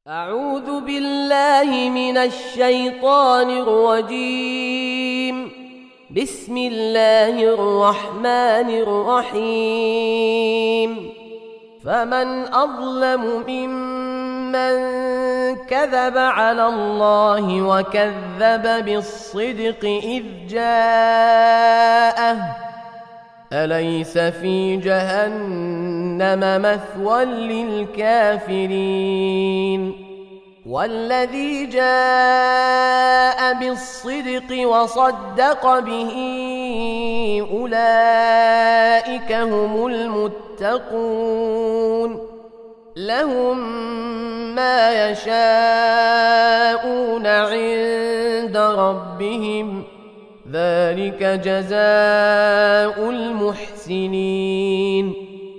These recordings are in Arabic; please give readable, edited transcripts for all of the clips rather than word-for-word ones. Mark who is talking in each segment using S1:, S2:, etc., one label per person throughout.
S1: أعوذ بالله من الشيطان الرجيم. بسم الله الرحمن الرحيم. فمن أظلم ممن كذب على الله وكذب بالصدق إذ جاءه أليس في جهنم مثوى للكافرين والذي جاء بالصدق وصدق به أولئك هم المتقون لهم ما يشاءون عند ربهم ذلك جزاء المحسنين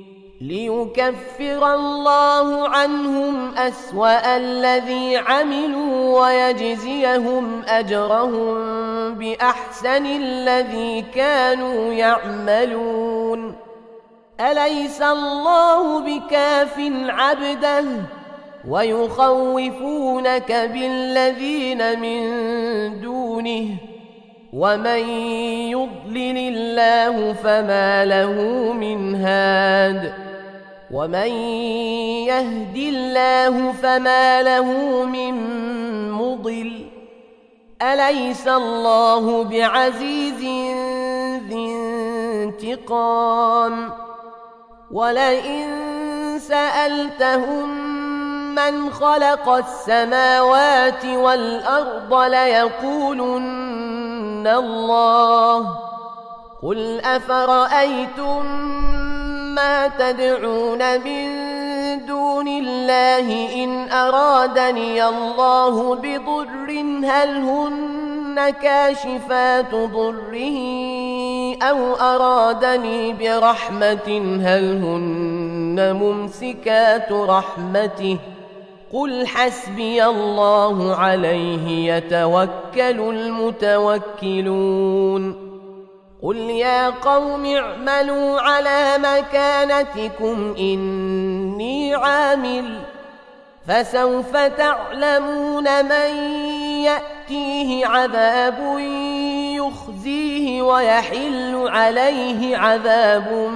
S1: ليكفر الله عنهم أسوأ الذي عملوا ويجزيهم أجرهم بأحسن الذي كانوا يعملون أليس الله بكاف عبده ويخوفونك بالذين من دونه ومن يضلل الله فما له من هاد ومن يهد الله فما له من مضل أليس الله بعزيز ذي انتقام ولئن سألتهم من خلق السماوات والأرض ليقولن الله قل أفرأيتم ما تدعون من دون الله إن أرادني الله بضر هل هن كاشفات ضره أو أرادني برحمة هل هن ممسكات رحمته قل حسبي الله عليه يتوكل المتوكلون قل يا قوم اعملوا على مكانتكم إني عامل فسوف تعلمون من يأتيه عذاب يخزيه ويحل عليه عذاب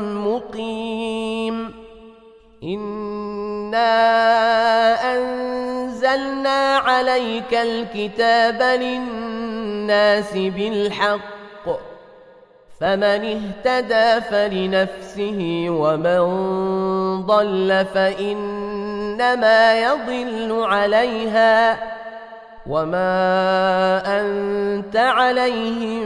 S1: مقيم إنا أنزلنا عليك الكتاب للناس بالحق فمن اهتدى فلنفسه ومن ضل فإنما يضل عليها وما أنت عليهم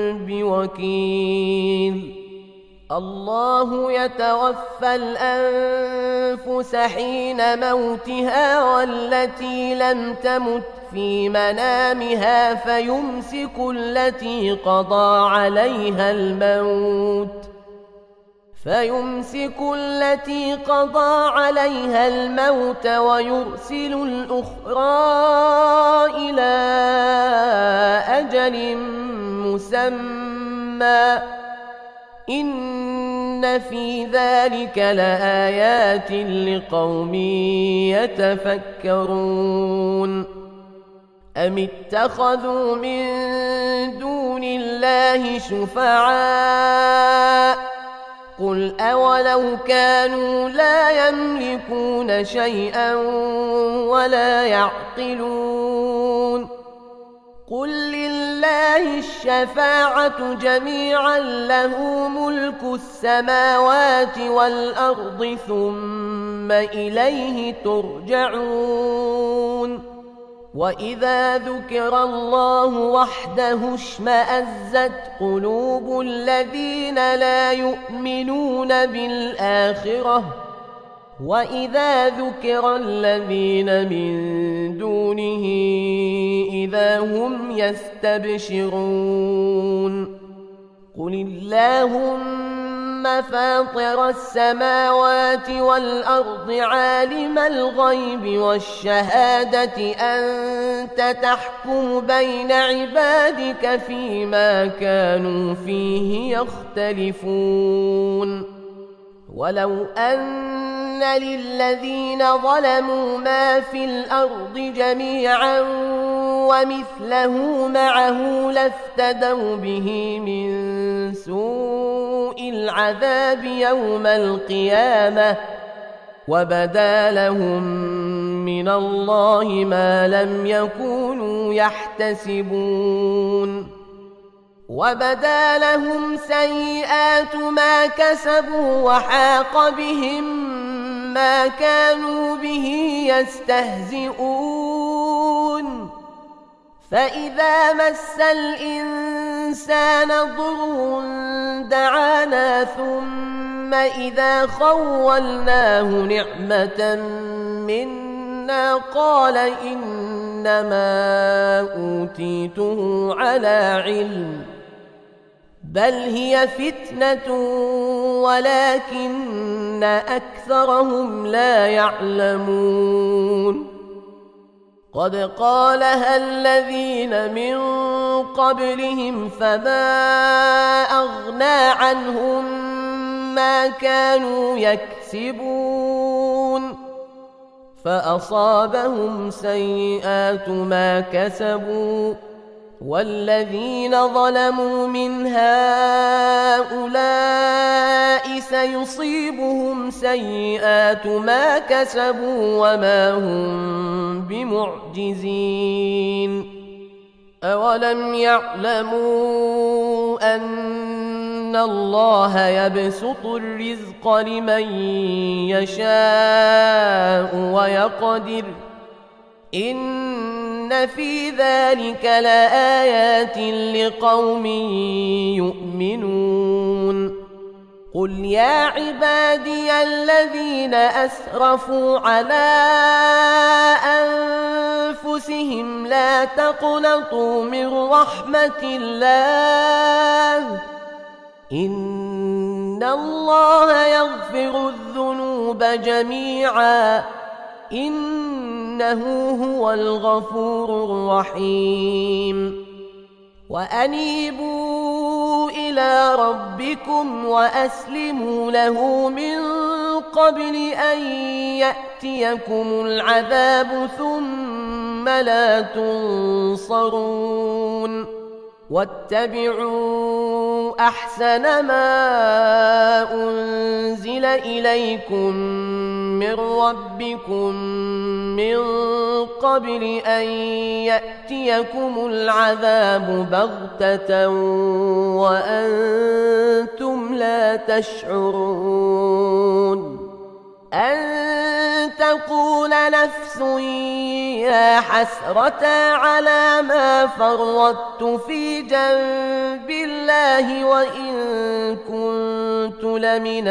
S1: بوكيل الله يتوفى الأنفس حين موتها والتي لم تمت في منامها فيمسك التي قضى عليها الموت ويرسل الأخرى إلى أجل مسمى إن في ذلك لآيات لقوم يتفكرون أم اتخذوا من دون الله شفعاء قل أولو كانوا لا يملكون شيئا ولا يعقلون قل لله الشفاعة جميعا له ملك السماوات والأرض ثم إليه ترجعون وإذا ذكر الله وحده اشمأزت قلوب الذين لا يؤمنون بالآخرة وإذا ذكر الذين من دونه إذا هم يستبشرون قل اللهم فاطر السماوات والأرض عالم الغيب والشهادة أنت تحكم بين عبادك فيما كانوا فيه يختلفون ولو أن للذين ظلموا ما في الأرض جميعا ومثله معه لافتدوا به من سوء العذاب يوم القيامة وبدا لهم من الله ما لم يكونوا يحتسبون وبدا لهم سيئات ما كسبوا وحاق بهم ما كانوا به يستهزئون فإذا مس الإنسان ضر دعانا ثم إذا خولناه نعمة منا قال إنما أوتيته على علم بل هي فتنة ولكن أكثرهم لا يعلمون قد قالها الذين من قبلهم فما أغنى عنهم ما كانوا يكسبون فأصابهم سيئات ما كسبوا والذين ظلموا من هؤلاء سيصيبهم سيئات ما كسبوا وما هم بمعجزين أولم يعلموا أن الله يبسط الرزق لمن يشاء ويقدر إن في ذلك لآيات لقوم يؤمنون قل يا عبادي الذين أسرفوا على أنفسهم لا تقنطوا من رحمة الله إن الله يغفر الذنوب جميعا إنه هو الغفور الرحيم وأنيبوا إلى ربكم وأسلموا له من قبل أن يأتيكم العذاب ثم لا تنصرون واتبعوا أحسن ما أنزل إليكم من ربكم من قبل أن يأتيكم العذاب بغتة وأنتم لا تشعرون أن تقول نفس يا حسرة على ما فرطت في جنب الله وإن كنت لمن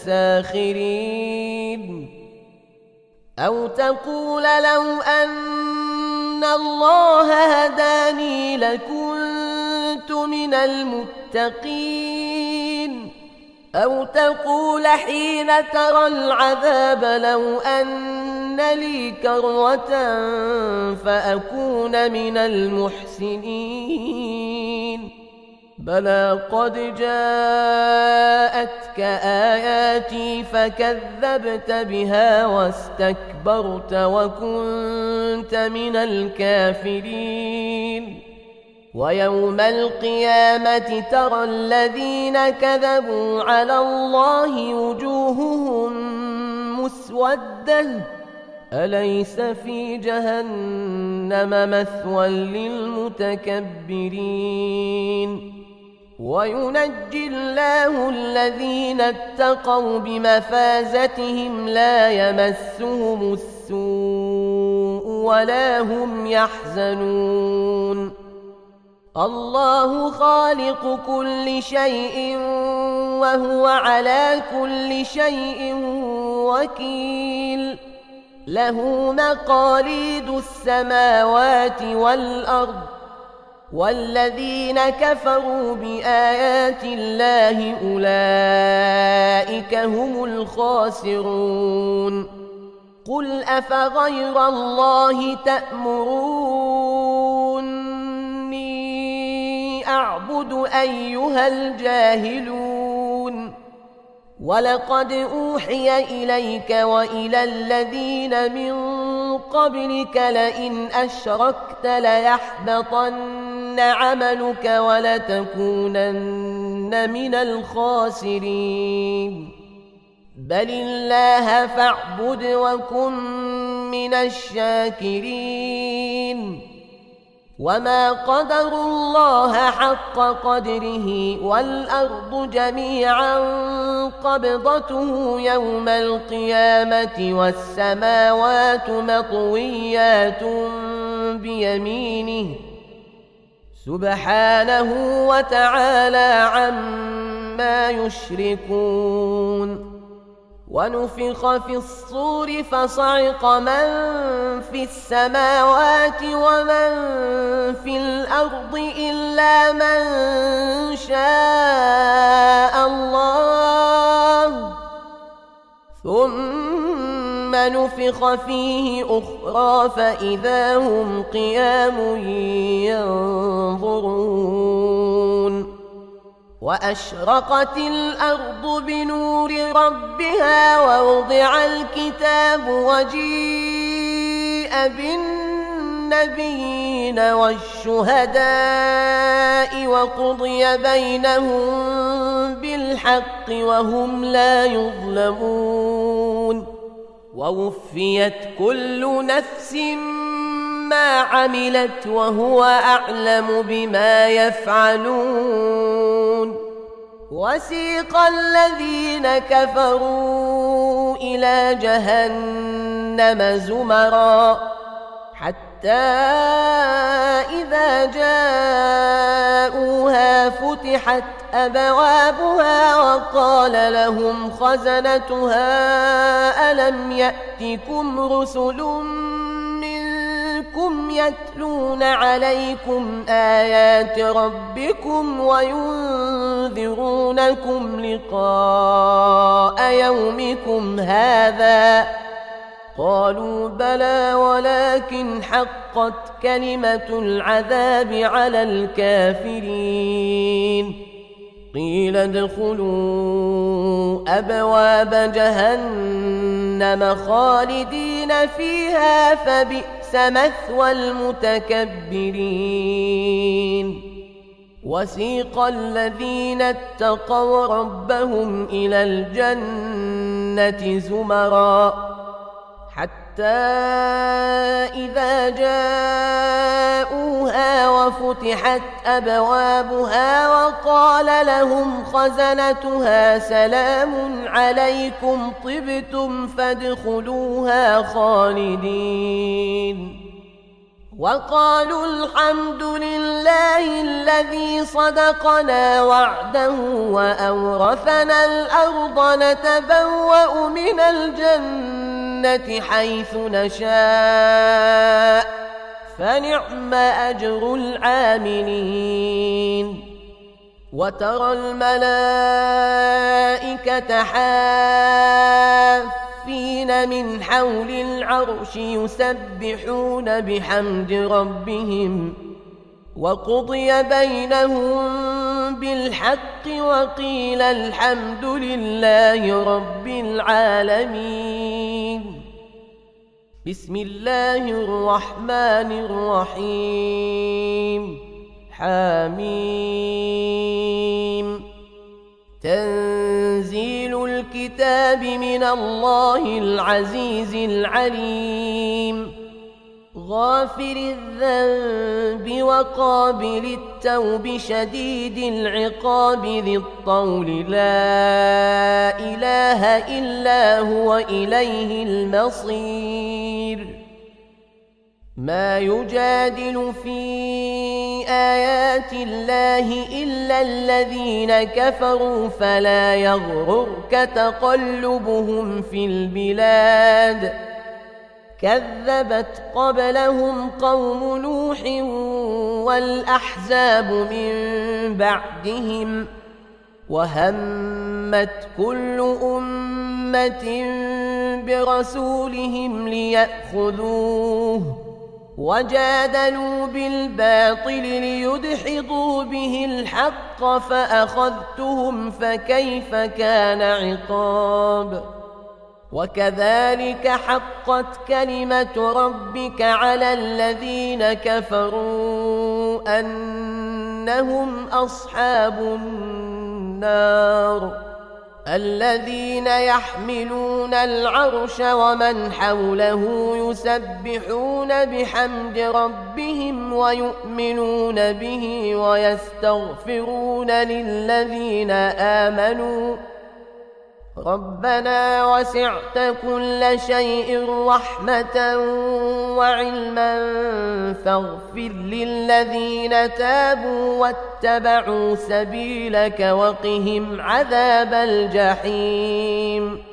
S1: الساخرين أو تقول لو أن الله هداني لكنت من المتقين أو تقول حين ترى العذاب لو أن لي كرة فأكون من المحسنين بلى قد جاءتك آياتي فكذبت بها واستكبرت وكنت من الكافرين ويوم القيامة ترى الذين كذبوا على الله وجوههم مسودة أليس في جهنم مثوى للمتكبرين وينجي الله الذين اتقوا بمفازتهم لا يمسهم السوء ولا هم يحزنون الله خالق كل شيء وهو على كل شيء وكيل له مقاليد السماوات والأرض والذين كفروا بآيات الله أولئك هم الخاسرون قل أفغير الله تأمروني أعبد أيها الجاهلون ولقد أوحي إليك وإلى الذين من قبلك لئن أشركت ليحبطن عملك ولتكونن من الخاسرين بل الله فاعبد وكن من الشاكرين وما قدروا الله حق قدره والأرض جميعا قبضته يوم القيامة والسماوات مطويات بيمينه سبحانه وتعالى عما يشركون ونفخ في الصور فصعق من في السماوات ومن في الأرض إلا من شاء الله ثم نفخ فيه أخرى فإذا هم قيام ينظرون وأشرقت الأرض بنور ربها ووضع الكتاب وجيء بالنبيين والشهداء وقضي بينهم بالحق وهم لا يظلمون ووفيت كل نفس ما عملت وهو أعلم بما يفعلون وسيق الذين كفروا إلى جهنم زمرا حتى إذا جاءوها فتحت أبوابها وقال لهم خزنتها ألم يأتكم رسل منكم يتلون عليكم آيات ربكم وينذرونكم لقاء يومكم هذا قالوا بلى ولكن حقت كلمة العذاب على الكافرين قيل ادخلوا أبواب جهنم خالدين فيها فبئس مثوى المتكبرين وسيق الذين اتقوا ربهم إلى الجنة زمرا حتى إذا جاءوها وفتحت أبوابها وقال لهم خزنتها سلام عليكم طبتم فادخلوها خالدين وقالوا الحمد لله الذي صدقنا وعده وأورثنا الأرض نتبوأ من الجنة حيث نشاء فنعم أجر العاملين وترى الملائكة حافين من حول العرش يسبحون بحمد ربهم وقضي بينهم بالحق وقيل الحمد لله رب العالمين بسم الله الرحمن الرحيم حميم تنزيل الكتاب من الله العزيز العليم غافر الذنب وقابل التوب شديد العقاب ذي الطول لا إله إلا هو إليه المصير ما يجادل في آيات الله إلا الذين كفروا فلا يغررك تقلبهم في البلاد كذبت قبلهم قوم نوح والأحزاب من بعدهم وهمت كل أمة برسولهم ليأخذوه وجادلوا بالباطل ليدحضوا به الحق الحق فأخذتهم فكيف كان عقاب وكذلك حقت كلمة ربك على الذين كفروا أنهم أصحاب النار الذين يحملون العرش ومن حوله يسبحون بحمد ربهم ويؤمنون به ويستغفرون للذين آمنوا ربنا وسعت كل شيء رحمة وعلما فاغفر للذين تابوا واتبعوا سبيلك وقهم عذاب الجحيم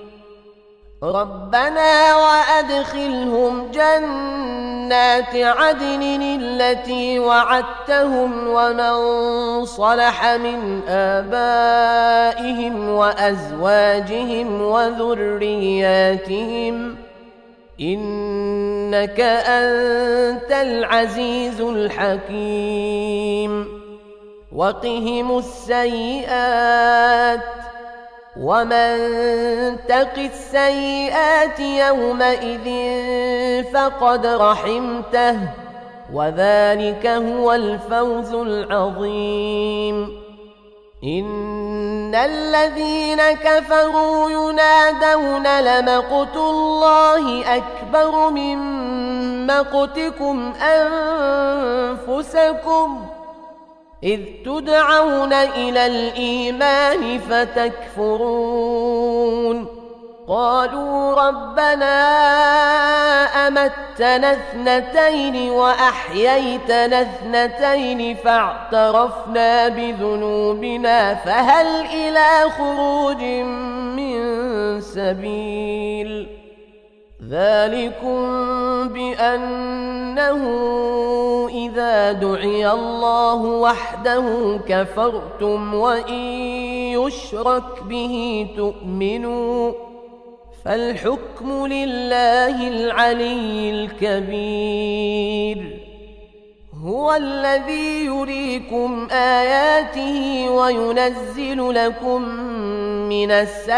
S1: ربنا وأدخلهم جنات عدن التي وعدتهم ومن صلح من آبائهم وأزواجهم وذرياتهم إنك أنت العزيز الحكيم وقهم السيئات ومن تق السيئات يومئذ فقد رحمته وذلك هو الفوز العظيم إن الذين كفروا ينادون لمقت الله أكبر من مقتكم أنفسكم إذ تدعون إلى الإيمان فتكفرون قالوا ربنا أمتنا اثنتين وأحييتنا اثنتين فاعترفنا بذنوبنا فهل إلى خروج من سبيل ذلكم بأنه إذا دعي الله وحده كفرتم وإن يشرك به تؤمنوا فالحكم لله العلي الكبير هو الذي يريكم آياته وينزل لكم من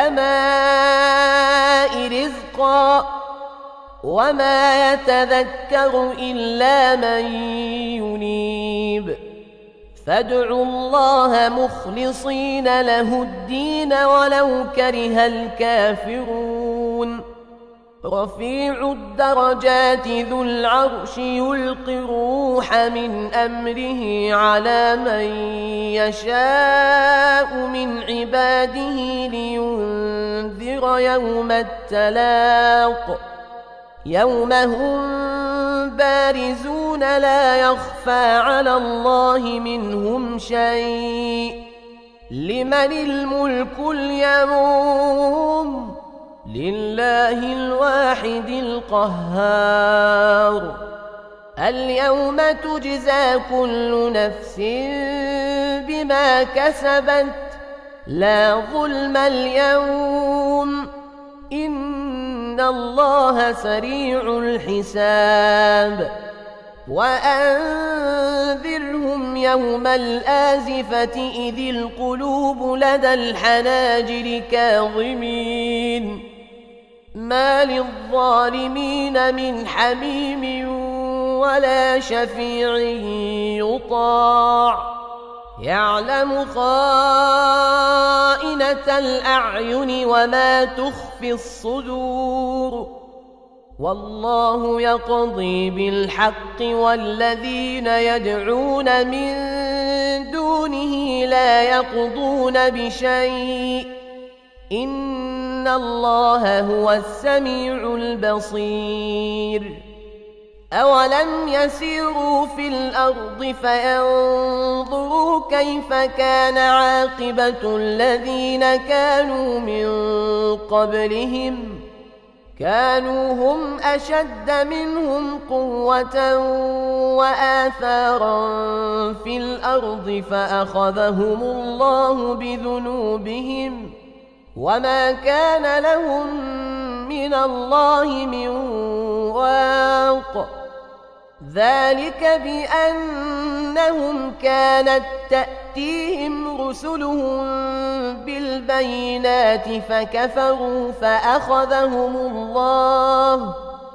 S1: السماء رزقا وما يتذكر إلا من ينيب فادعوا الله مخلصين له الدين ولو كره الكافرون رفيع الدرجات ذو العرش يلقي الروح من أمره على من يشاء من عباده لينذر يوم التلاق يوم هم بارزون لا يخفى على الله منهم شيء لمن الملك اليوم لله الواحد القهار اليوم تجزى كل نفس بما كسبت لا ظلم اليوم إن الله سريع الحساب وأنذرهم يوم الآزفة إذ القلوب لدى الحناجر كاظمين ما للظالمين من حميم ولا شفيع يطاع يعلم خائنة الأعين وما تخفي الصدور والله يقضي بالحق والذين يدعون من دونه لا يقضون بشيء إن الله هو السميع البصير أولم يسيروا في الأرض فينظروا كيف كان عاقبة الذين كانوا من قبلهم كانوا هم أشد منهم قوة وآثارا في الأرض فأخذهم الله بذنوبهم وما كان لهم من الله من واق ذلك بأنهم كانت تأتيهم رسلهم بالبينات فكفروا فأخذهم الله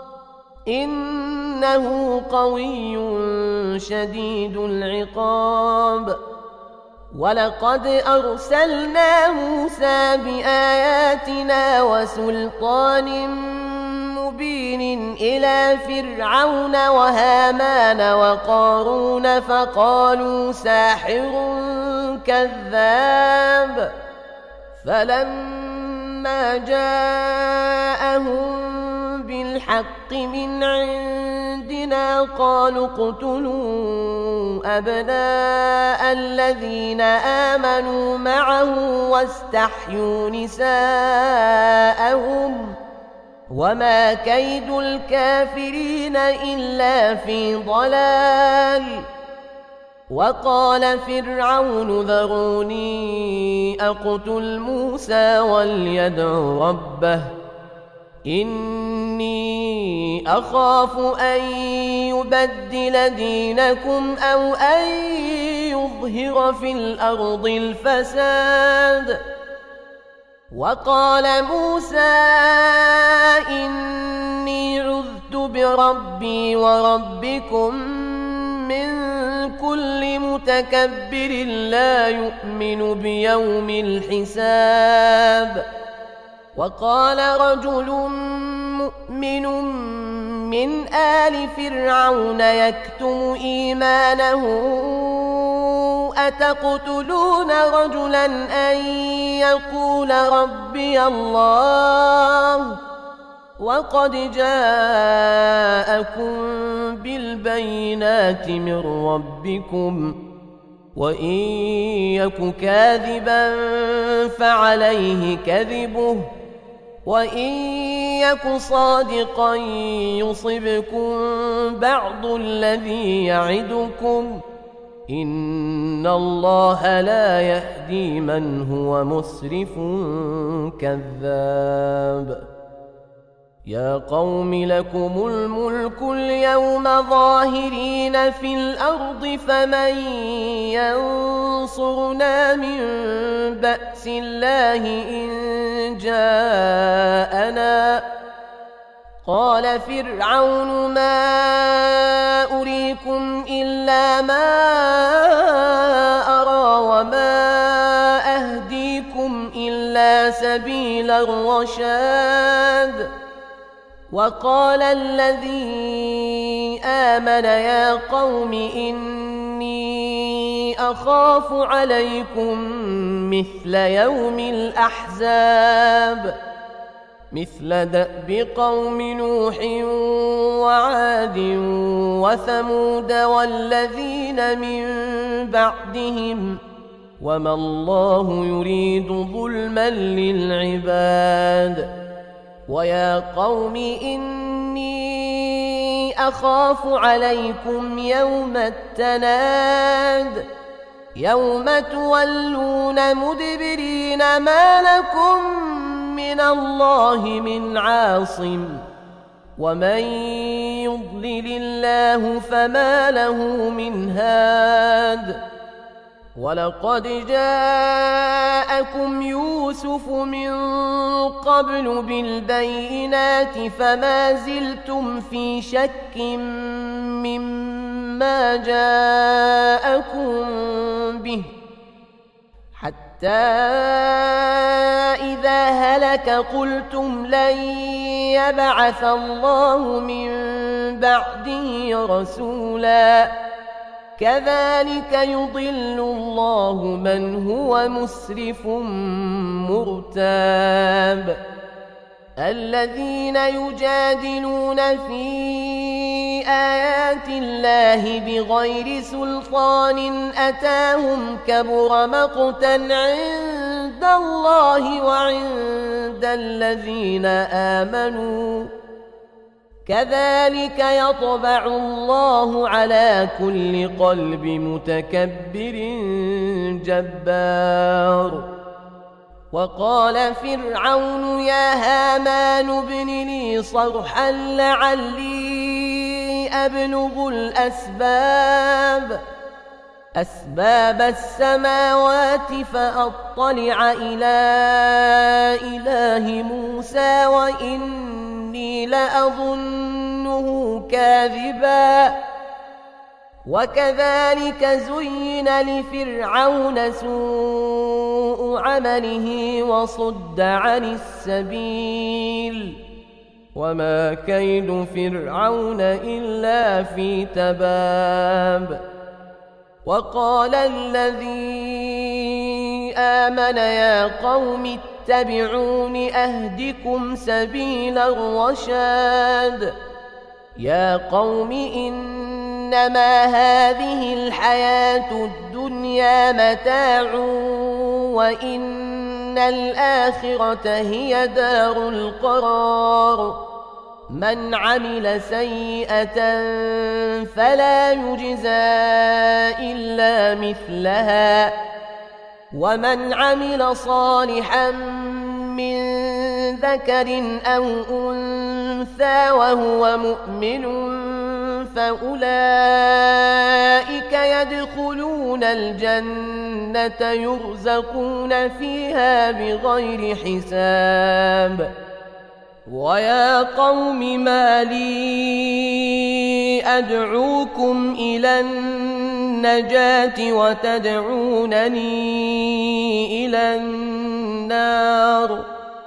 S1: إنه قوي شديد العقاب. ولقد أرسلنا موسى بآياتنا وسلطان مبين إلى فرعون وهامان وقارون فقالوا ساحر كذاب. فلما جاءهم بالحق من عندنا قالوا اقتلوا أبناء الذين آمنوا معه واستحيوا نساءهم وما كيد الكافرين إلا في ضلال. وقال فرعون ذروني أقتل موسى وليدع ربه إني أخاف أن يبدل دينكم أو أن يظهر في الأرض الفساد. وقال موسى إني عذت بربي وربكم من كل متكبر لا يؤمن بيوم الحساب. وقال رجل مؤمن من آل فرعون يكتم إيمانه أتقتلون رجلا أن يقول ربي الله وقد جاءكم بالبينات من ربكم وإن يك كاذبا فعليه كذبه وإن يك صادقا يصبكم بعض الذي يعدكم إن الله لا يهدي من هو مسرف كذاب. يا قوم لكم الملك اليوم ظاهرين في الأرض فمن ينصرنا من بأس الله إن جاءنا. قال فرعون ما أريكم إلا ما أرى وما أهديكم إلا سبيل الرشاد. وقال الذي آمن يا قوم إني أخاف عليكم مثل يوم الأحزاب مثل دأب قوم نوح وعاد وثمود والذين من بعدهم وما الله يريد ظلما للعباد. ويا قوم إني أخاف عليكم يوم التناد يوم تولون مدبرين ما لكم من الله من عاصم ومن يضلل الله فما له من هاد. ولقد جاءكم يوسف من قبل بالبينات فما زلتم في شك مما جاءكم به حتى إذا هلك قلتم لن يبعث الله من بعده رسولا كذلك يضل الله من هو مسرف مرتاب. الذين يجادلون في آيات الله بغير سلطان أتاهم كبر مقتا عند الله وعند الذين آمنوا كذلك يطبع الله على كل قلب متكبر جبار. وقال فرعون يا هامان ابن لي صرحا لعلي أبلغ أسباب السماوات فأطلع إلى إله موسى وإني لأظنه كاذبا. وكذلك زين لفرعون سوء عمله وصد عن السبيل وما كيد فرعون إلا في تباب. وقال الذي آمن يا قوم اتبعون أهدكم سبيل الرشاد. يا قوم إنما هذه الحياة الدنيا متاع وإن الآخرة هي دار القرار. من عمل سيئة فلا يجزى إلا مثلها ومن عمل صالحا من ذكر أو أنثى وهو مؤمن فأولئك يدخلون الجنة يرزقون فيها بغير حساب. ويا قوم ما لي أدعوكم إلى النجاة وتدعونني إلى النار.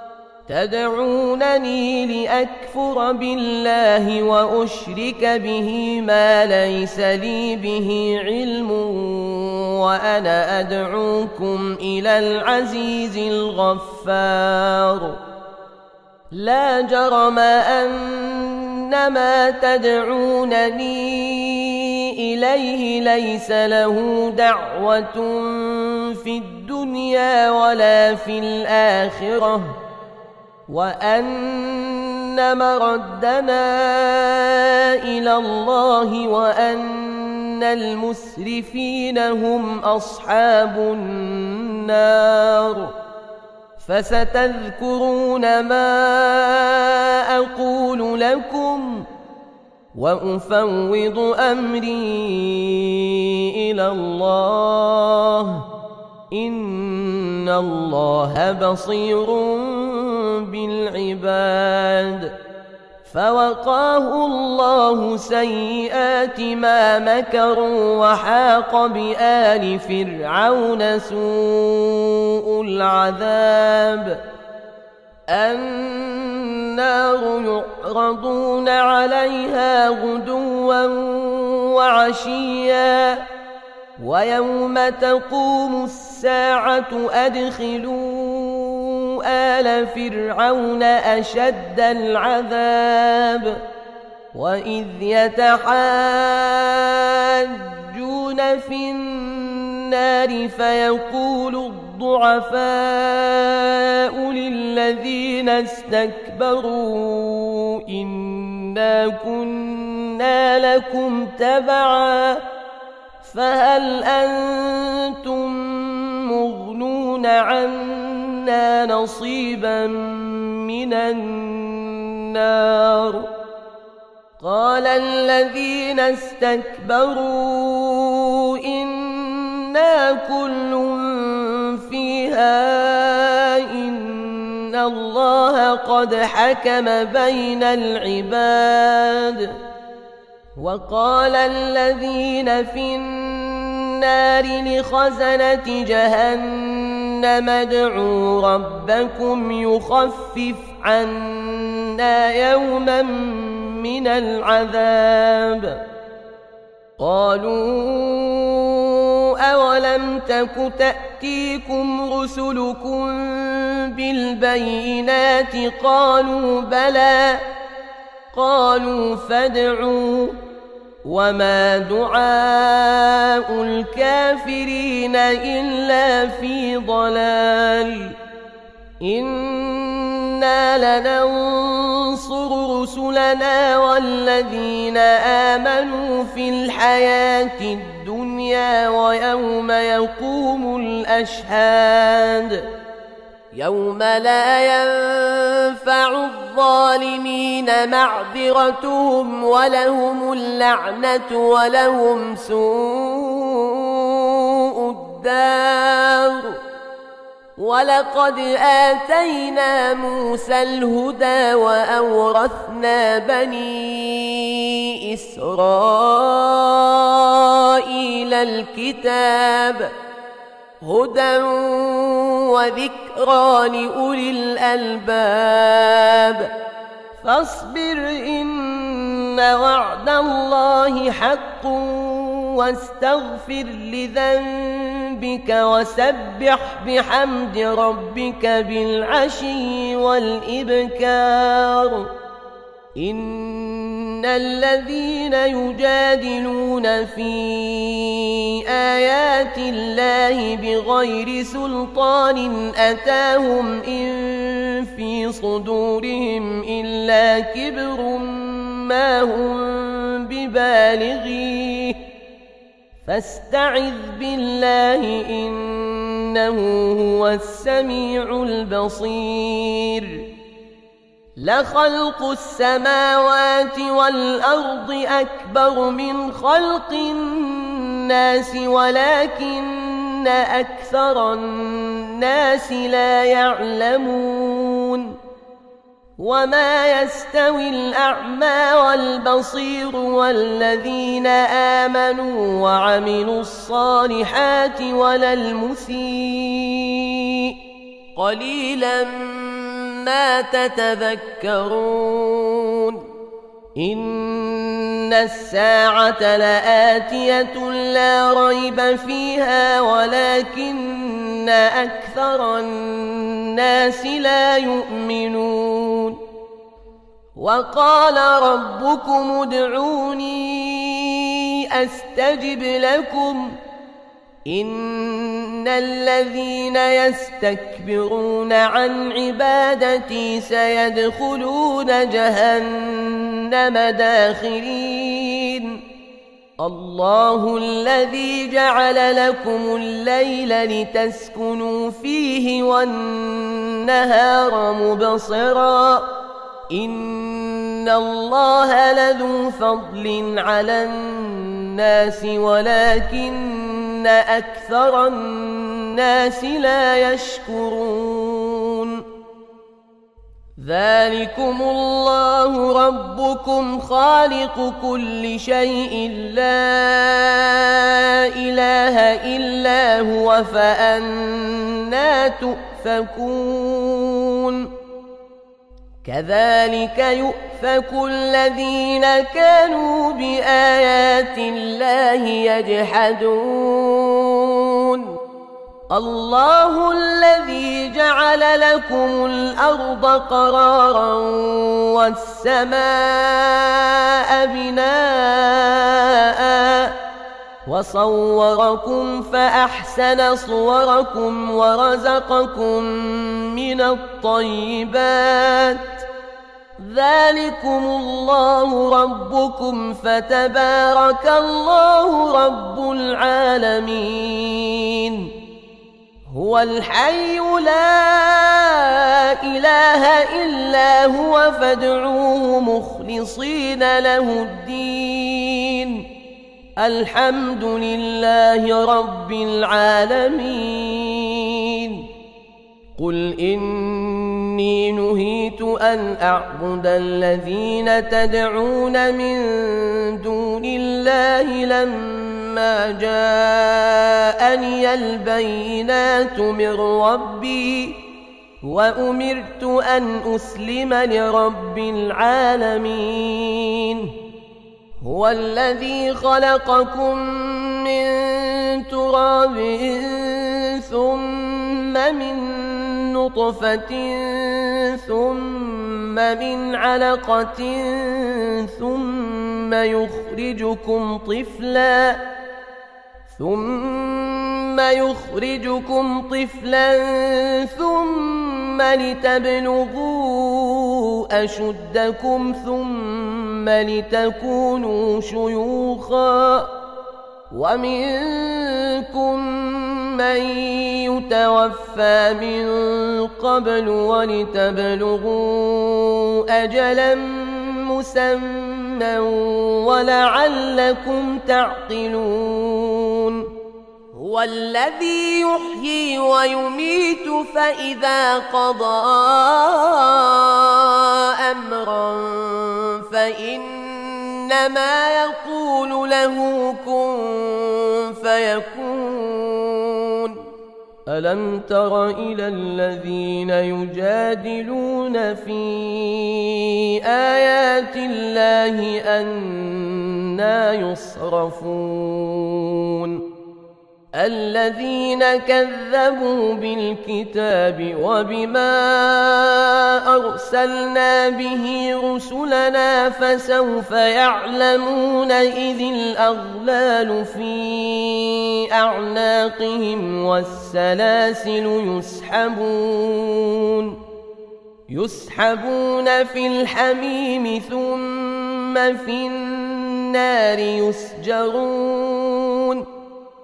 S1: تدعونني لأكفر بالله وأشرك به ما ليس لي به علم وأنا أدعوكم إلى العزيز الغفار. لا جرم أن ما تدعونني إليه ليس له دعوة في الدنيا ولا في الآخرة وأن مردنا إلى الله وأن المسرفين هم أصحاب النار. فستذكرون ما أقول لكم وأفوض أمري إلى الله إن الله بصير بالعباد. فوقاه الله سيئات ما مكروا وحاق بآل فرعون سوء العذاب. النار يعرضون عليها غدوا وعشيا ويوم تقوم الساعة أدخلوا آل فرعون أشد العذاب. وإذ يتحاجون في النار فيقول الضعفاء للذين استكبروا إنا كنا لكم تبعا فهل أنتم مغنون عنا نصيبا من النار. قال الذين استكبروا إنا كل فيها إن الله قد حكم بين العباد. وقال الذين في النار لخزنة جهنم ادعوا ربكم يخفف عنا يوما من العذاب. قالوا أولم تك تأتيكم رسلكم بالبينات قالوا بلى قالوا فادعوا وما دعاء الكافرين إلا في ضلال. إنا لننصر رسلنا والذين آمنوا في الحياة الدنيا ويوم يقوم الأشهاد. يوم لا ينفع الظالمين معذرتهم ولهم اللعنة ولهم سوء الدار. ولقد آتينا موسى الهدى وأورثنا بني إسرائيل الكتاب هدى وذكرى لأولي الألباب. فاصبر إن وعد الله حق واستغفر لذنبك وسبح بحمد ربك بالعشي والإبكار. إن الذين يجادلون في آيات الله بغير سلطان أتاهم إن في صدورهم إلا كبر ما هم ببالغيه فاستعذ بالله إنه هو السميع البصير. لخلق السماوات والأرض أكبر من خلق الناس ولكن أكثر الناس لا يعلمون. وما يستوي الأعمى والبصير والذين آمنوا وعملوا الصالحات ولا المسيء قليلا ما تتذكرون. إن الساعة لآتية لا ريب فيها ولكن أكثر الناس لا يؤمنون. وقال ربكم ادعوني أستجب لكم إن الذين يستكبرون عن عبادتي سيدخلون جهنم داخرين. الله الذي جعل لكم الليل لتسكنوا فيه والنهار مبصرا إن الله لذو فضل على الناس ولكن أكثر الناس لا يشكرون. ذلكم الله ربكم خالق كل شيء لا إله إلا هو فأنى تؤفكون. كذلك يؤفك الذين كانوا بآيات الله يجحدون. الله الذي جعل لكم الأرض قرارا والسماء بناء وصوركم فأحسن صوركم ورزقكم من الطيبات. ذلكم الله ربكم فتبارك الله رب العالمين. هو الحي لا إله إلا هو فادعوه مخلصين له الدين. الحمد لله رب العالمين. قل إني نهيت أن أعبد الذين تدعون من دون الله لما جاءني البينات من ربي وأمرت أن أسلم لرب العالمين. هو الذي خلقكم من تراب ثم من نطفة ثم من علقة ثم يخرجكم طفلا ثم لتبلغوا أشدكم ثم لتكونوا شيوخا ومنكم من يتوفى من قبل ولتبلغوا أجلا مسمى ولعلكم تعقلون هو الذي يحيي ويميت فإذا قضى أمرا فإنما يقول له كن فيكون ألم تر إلى الذين يجادلون في آيات الله أنى يصرفون الذين كذبوا بالكتاب وبما أرسلنا به رسلنا فسوف يعلمون إذ الأغلال في أعناقهم والسلاسل يسحبون في الحميم ثم في النار يسجرون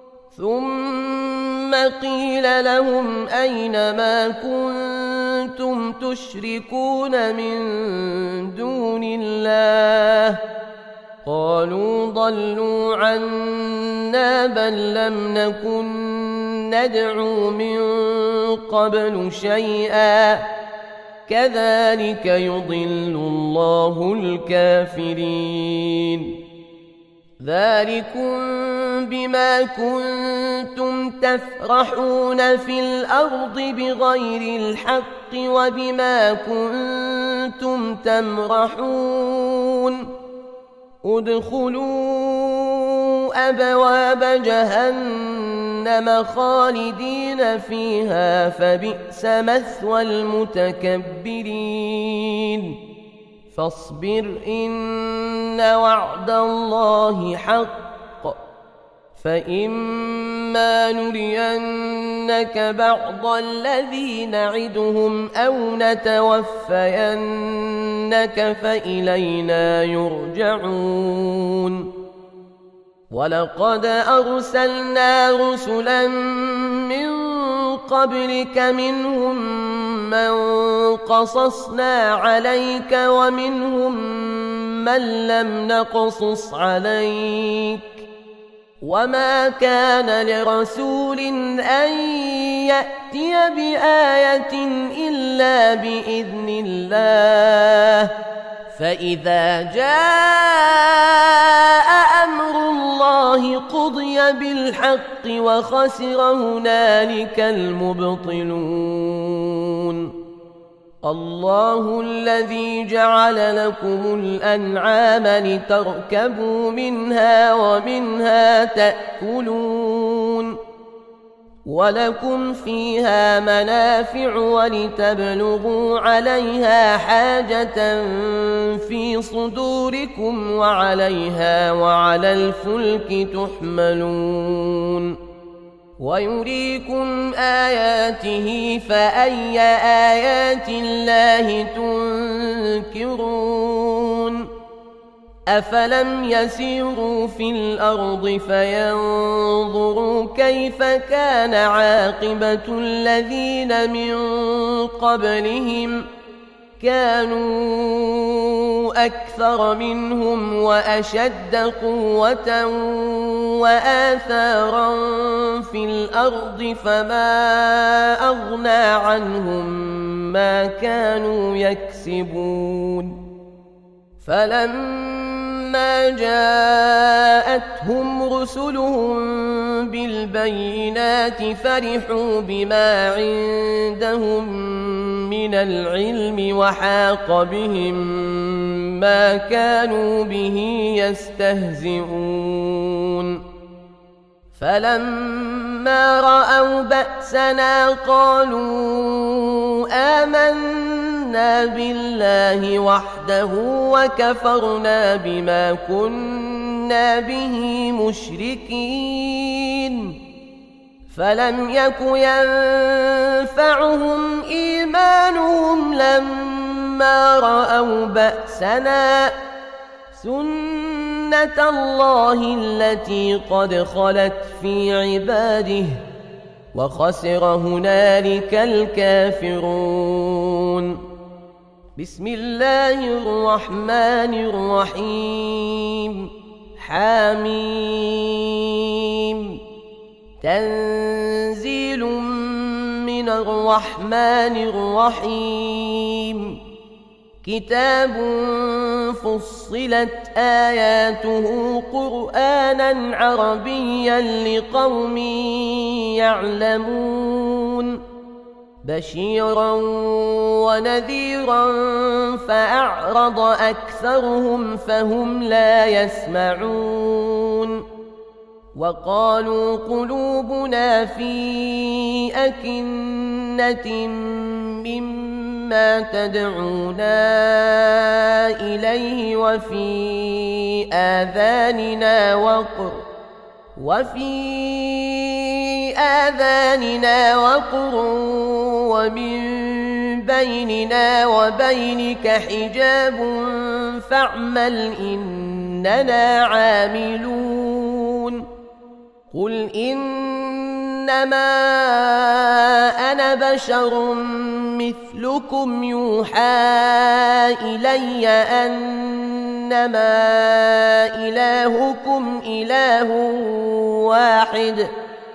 S1: ثم قيل لهم أين ما كنتم تشركون من دون الله قالوا ضلوا عنا بل لم نكن ندعو من قبل شيئا كذلك يضل الله الكافرين ذلكم بما كنتم تفرحون في الأرض بغير الحق وبما كنتم تمرحون ادخلوا أبواب جهنم خالدين فيها فبئس مثوى المتكبرين فاصبر إن وعد الله حق فإما نرينك بعض الذي نعدهم أو نتوفينك فإلينا يرجعون ولقد أرسلنا رسلا من قبلك منهم من قصصنا عليك ومنهم من لم نقصص عليك وما كان لرسول أن يأتي بآية إلا بإذن الله فإذا جاء أمر الله قضي بالحق وخسر هنالك المبطلون الله الذي جعل لكم الأنعام لتركبوا منها ومنها تأكلون ولكم فيها منافع ولتبلغوا عليها حاجة في صدوركم وعليها وعلى الفلك تحملون ويريكم آياته فأي آيات الله تنكرون أفلم يسيروا في الأرض فينظروا كيف كان عاقبة الذين من قبلهم كانوا أكثر منهم وأشد قوة وآثارا في الأرض فما أغنى عنهم ما كانوا يكسبون فلما جاءتهم رسلهم بالبينات فرحوا بما عندهم من العلم وحاق بهم ما كانوا به يستهزئون فلما رأوا بأسنا قالوا آمنا بالله وحده وكفرنا بما كنا به مشركين فلم يك ينفعهم إيمانهم لما رأوا بأسنا سنة الله التي قد خلت في عباده وخسر هنالك الكافرون. بسم الله الرحمن الرحيم. حميم. تنزيل من الرحمن الرحيم. كتاب فصلت آياته قرآنا عربيا لقوم يعلمون. بشيرا ونذيرا فأعرض أكثرهم فهم لا يسمعون. وقالوا قلوبنا في أكنة مما تدعونا إليه وفي آذاننا وقر ومن بيننا وبينك حجاب فاعمل إننا عاملون. قل إنما أنا بشر مثلكم يوحى إلي أنما إلهكم إله واحد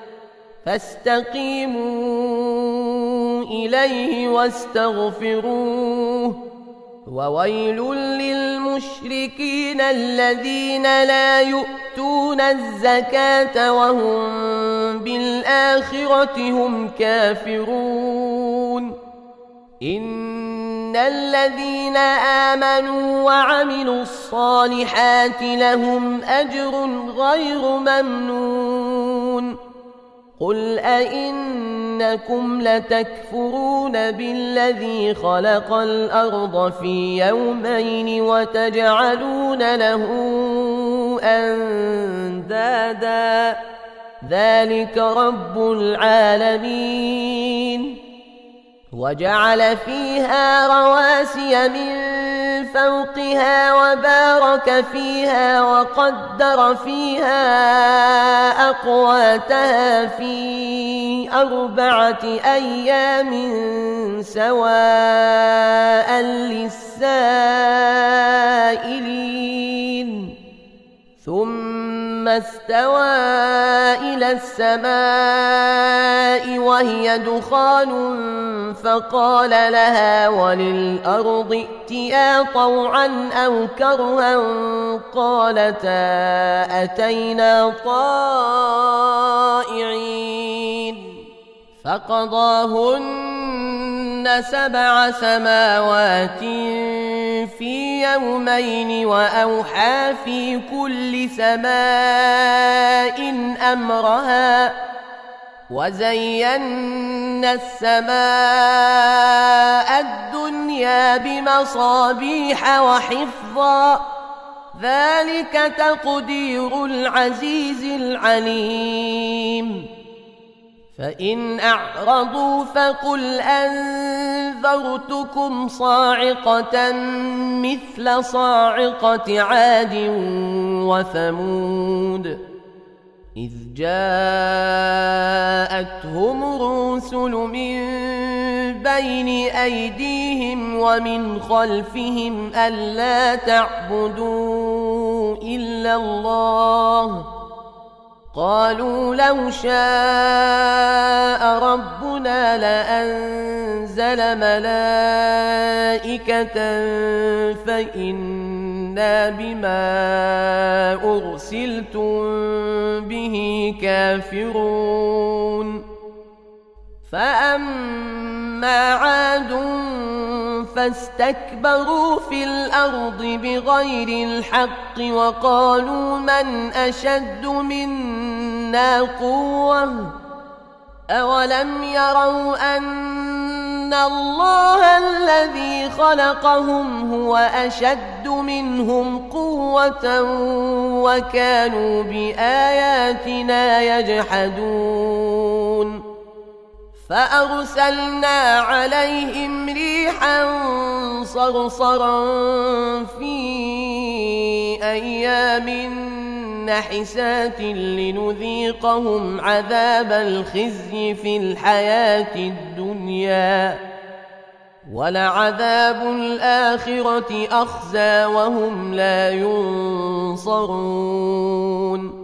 S1: فاستقيموا إليه واستغفروه. وويل للمشركين الذين لا يؤتون الزكاة وهم بالآخرة هم كافرون. إن الذين آمنوا وعملوا الصالحات لهم أجر غير ممنون. قل أئنكم لتكفرون بالذي خلق الأرض في يومين وتجعلون له أندادا ذلك رب العالمين. وجعل فيها رواسي من فوقها وبارك فيها وقدر فيها أقواتها في 4 أيام سواء للسائلين. ثم استوى إلى السماء وهي دخان فقال لها وللأرض ائتيا طوعا أو كرها قالتا أتينا طائعين. فقضاهن 7 سماوات في يومين وأوحى في كل سماء أمرها وزينا السماء الدنيا بمصابيح وحفظا ذلك تقدير العزيز العليم. فإن أعرضوا فقل أنذرتكم صاعقة مثل صاعقة عاد وثمود إذ جاءتهم الرسل من بين أيديهم ومن خلفهم ألا تعبدوا إلا الله قالوا لو شاء ربنا لأنزل ملائكة فإنا بما أرسلتم به كافرون. فأما عاد فاستكبروا في الأرض بغير الحق وقالوا من أشد منا قوة أولم يروا أن الله الذي خلقهم هو أشد منهم قوة وكانوا بآياتنا يجحدون. فأرسلنا عليهم ريحا صرصرا في أيام حسات لنذيقهم عذاب الخزي في الحياة الدنيا ولعذاب الآخرة أخزى وهم لا ينصرون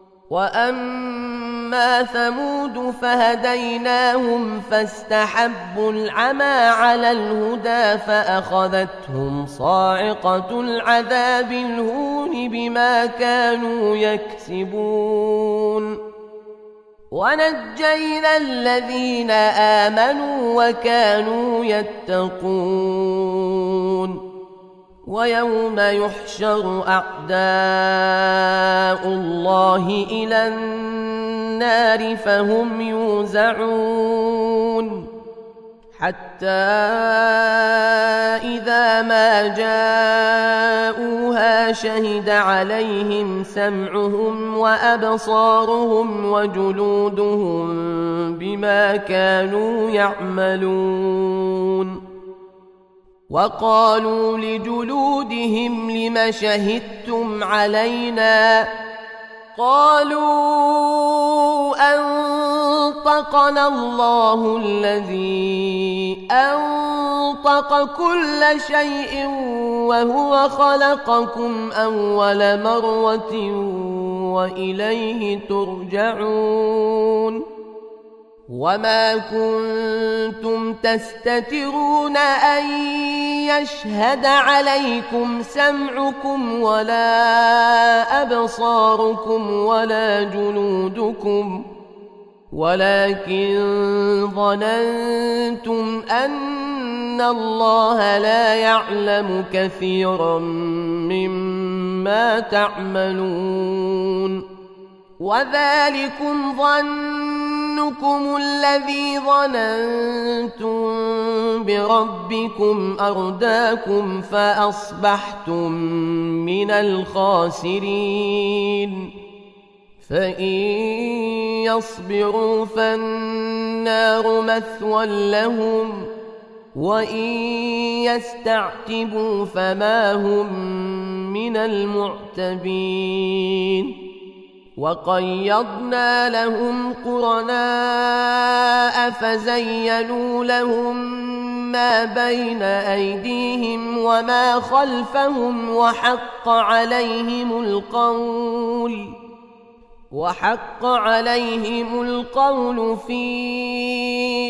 S1: وأما ثمود فهديناهم فاستحبوا العمى على الهدى فأخذتهم صاعقة العذاب الهون بما كانوا يكسبون ونجينا الذين آمنوا وكانوا يتقون ويوم يحشر أعداء الله إلى النار فهم يوزعون حتى إذا ما جاءوها شهد عليهم سمعهم وأبصارهم وجلودهم بما كانوا يعملون وقالوا لجلودهم لم شهدتم علينا قالوا أنطقنا الله الذي أنطق كل شيء وهو خلقكم أول مرة وإليه ترجعون وما كنتم تستترون أن يشهد عليكم سمعكم ولا أبصاركم ولا جلودكم ولكن ظننتم أن الله لا يعلم كثيرا مما تعملون وذلكم ظنكم الذي ظننتم بربكم أرداكم فأصبحتم من الخاسرين فإن يصبروا فالنار مثوى لهم وإن يستعتبوا فما هم من المعتبين وقيضنا لهم قرناء فزينوا لهم ما بين أيديهم وما خلفهم وحق عليهم القول في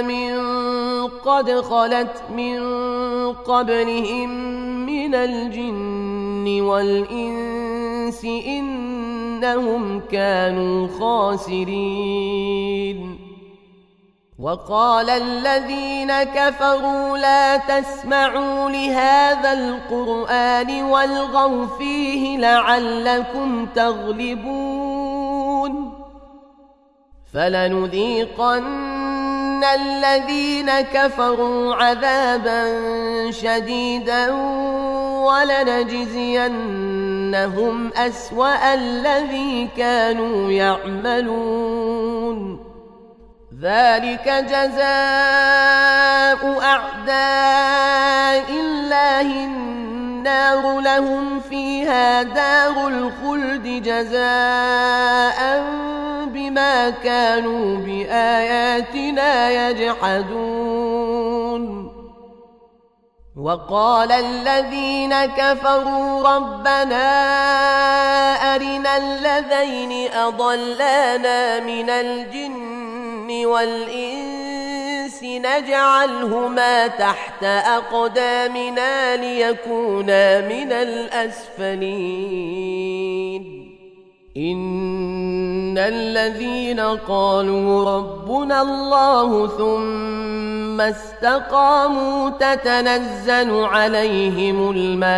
S1: قد خلت من قبلهم من الجن والإنس إنهم كانوا خاسرين وقال الذين كفروا لا تسمعوا لهذا القرآن والغوا فيه لعلكم تغلبون فلنذيقن الذين كفروا عذابا شديدا ولنجزينهم أسوأ الذي كانوا يعملون ذلك جزاء أعداء الله النار لهم فيها دار الخلد جزاء بما كانوا بآياتنا يجحدون وقال الذين كفروا ربنا أرنا الذين أضلانا من الجن والإنس نجعلهما تحت أقدامنا ليكونا من الأسفلين إن الذين قالوا ربنا الله ثم استقاموا تتنزل عليهم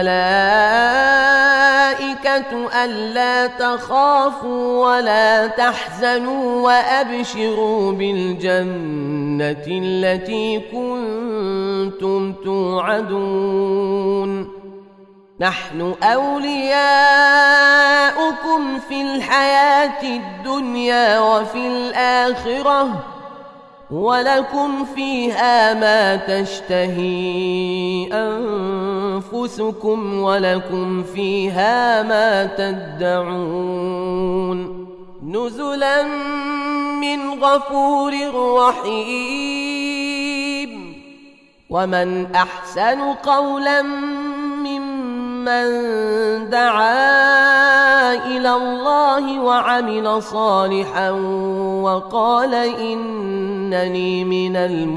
S1: الملائكة ألا تخافوا ولا تحزنوا وأبشروا بالجنة التي كنتم توعدون نحن أولياؤكم في الحياة الدنيا وفي الآخرة ولكم فيها ما تشتهي أنفسكم ولكم فيها ما تدعون نزلا من غفور رحيم ومن أحسن قولا ممن دعا إلى الله وعمل صالحا وقال إنني من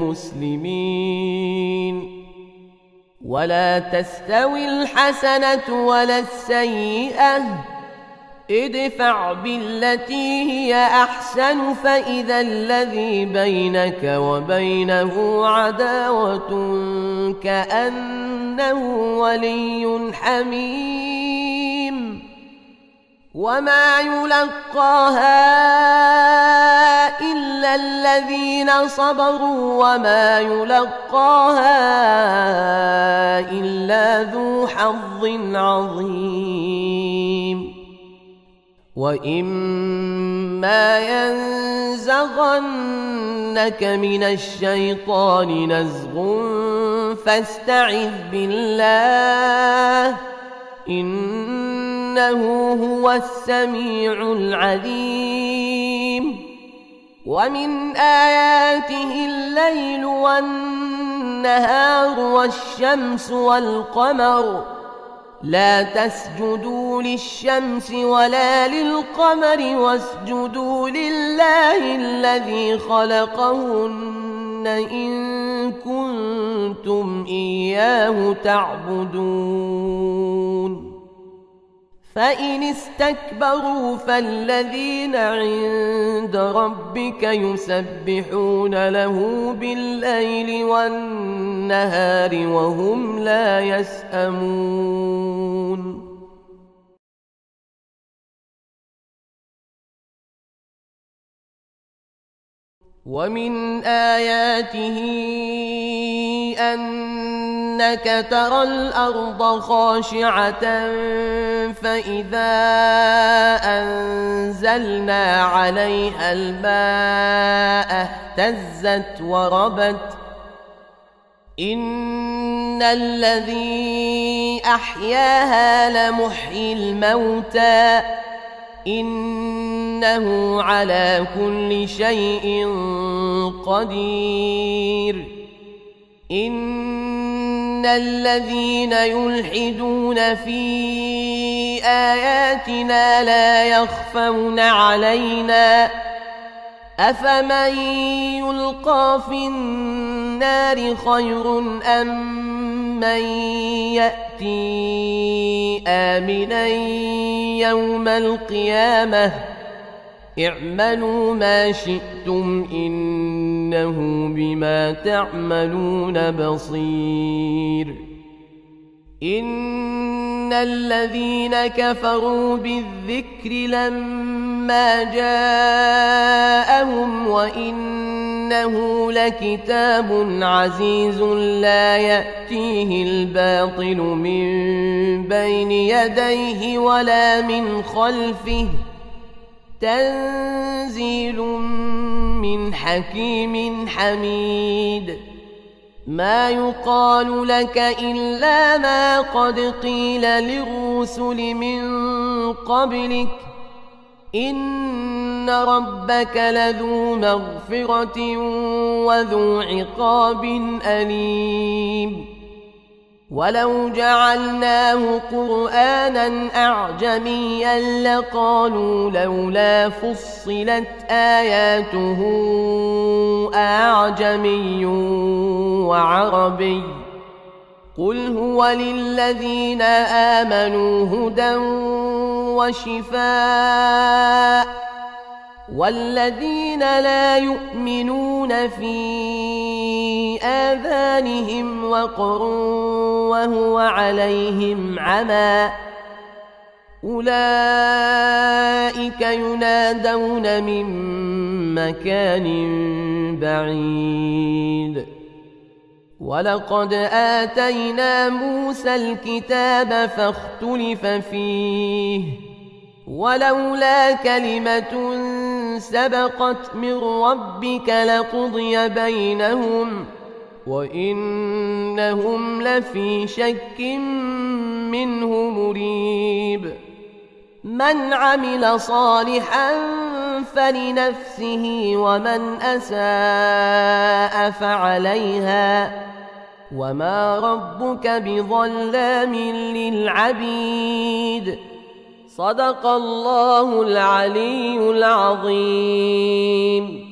S1: المسلمين ولا تستوي الحسنة ولا السيئة ادفع بالتي هي أحسن فإذا الذي بينك وبينه عداوة كأنه ولي حميم وما يلقاها إلا الذين صبروا وما يلقاها إلا ذو حظ عظيم وإما ينزغنك من الشيطان نزغ فاستعذ بالله إنه هو السميع العليم ومن آياته الليل والنهار والشمس والقمر لا تسجدوا للشمس ولا للقمر واسجدوا لله الذي خلقهن إن كنتم إياه تعبدون فإن استكبروا فالذين عند ربك يسبحون له بالليل والنهار وهم لا يسأمون ومن آياته أنك ترى الأرض خاشعة فإذا أنزلنا عليها الماء اهتزت وربت إن الذي أحياها لمحيي الموتى إنه على كل شيء قدير إن الذين يلحدون في آياتنا لا يخفون علينا أفمن يلقى في النار خير أم من يأتي آمنا يوم القيامة اعملوا ما شئتم إنه بما تعملون بصير إن الذين كفروا بالذكر لما جاءهم وإنه لكتاب عزيز لا يأتيه الباطل من بين يديه ولا من خلفه تنزيل من حكيم حميد ما يقال لك إلا ما قد قيل للرسل من قبلك إن ربك لذو مغفرة وذو عقاب أليم ولو جعلناه قرآنا أعجميا لقالوا لولا فصلت آياته أعجمي وعربي قل هو للذين آمنوا هدى وشفاء والذين لا يؤمنون في آذانهم وقر وهو عليهم عمى أولئك ينادون من مكان بعيد ولقد آتينا موسى الكتاب فاختلف فيه ولولا كلمة سبقت من ربك لقضي بينهم وإنهم لفي شك منه مريب من عمل صالحا فلنفسه ومن أساء فعليها وما ربك بظلام للعبيد صدق الله العلي العظيم.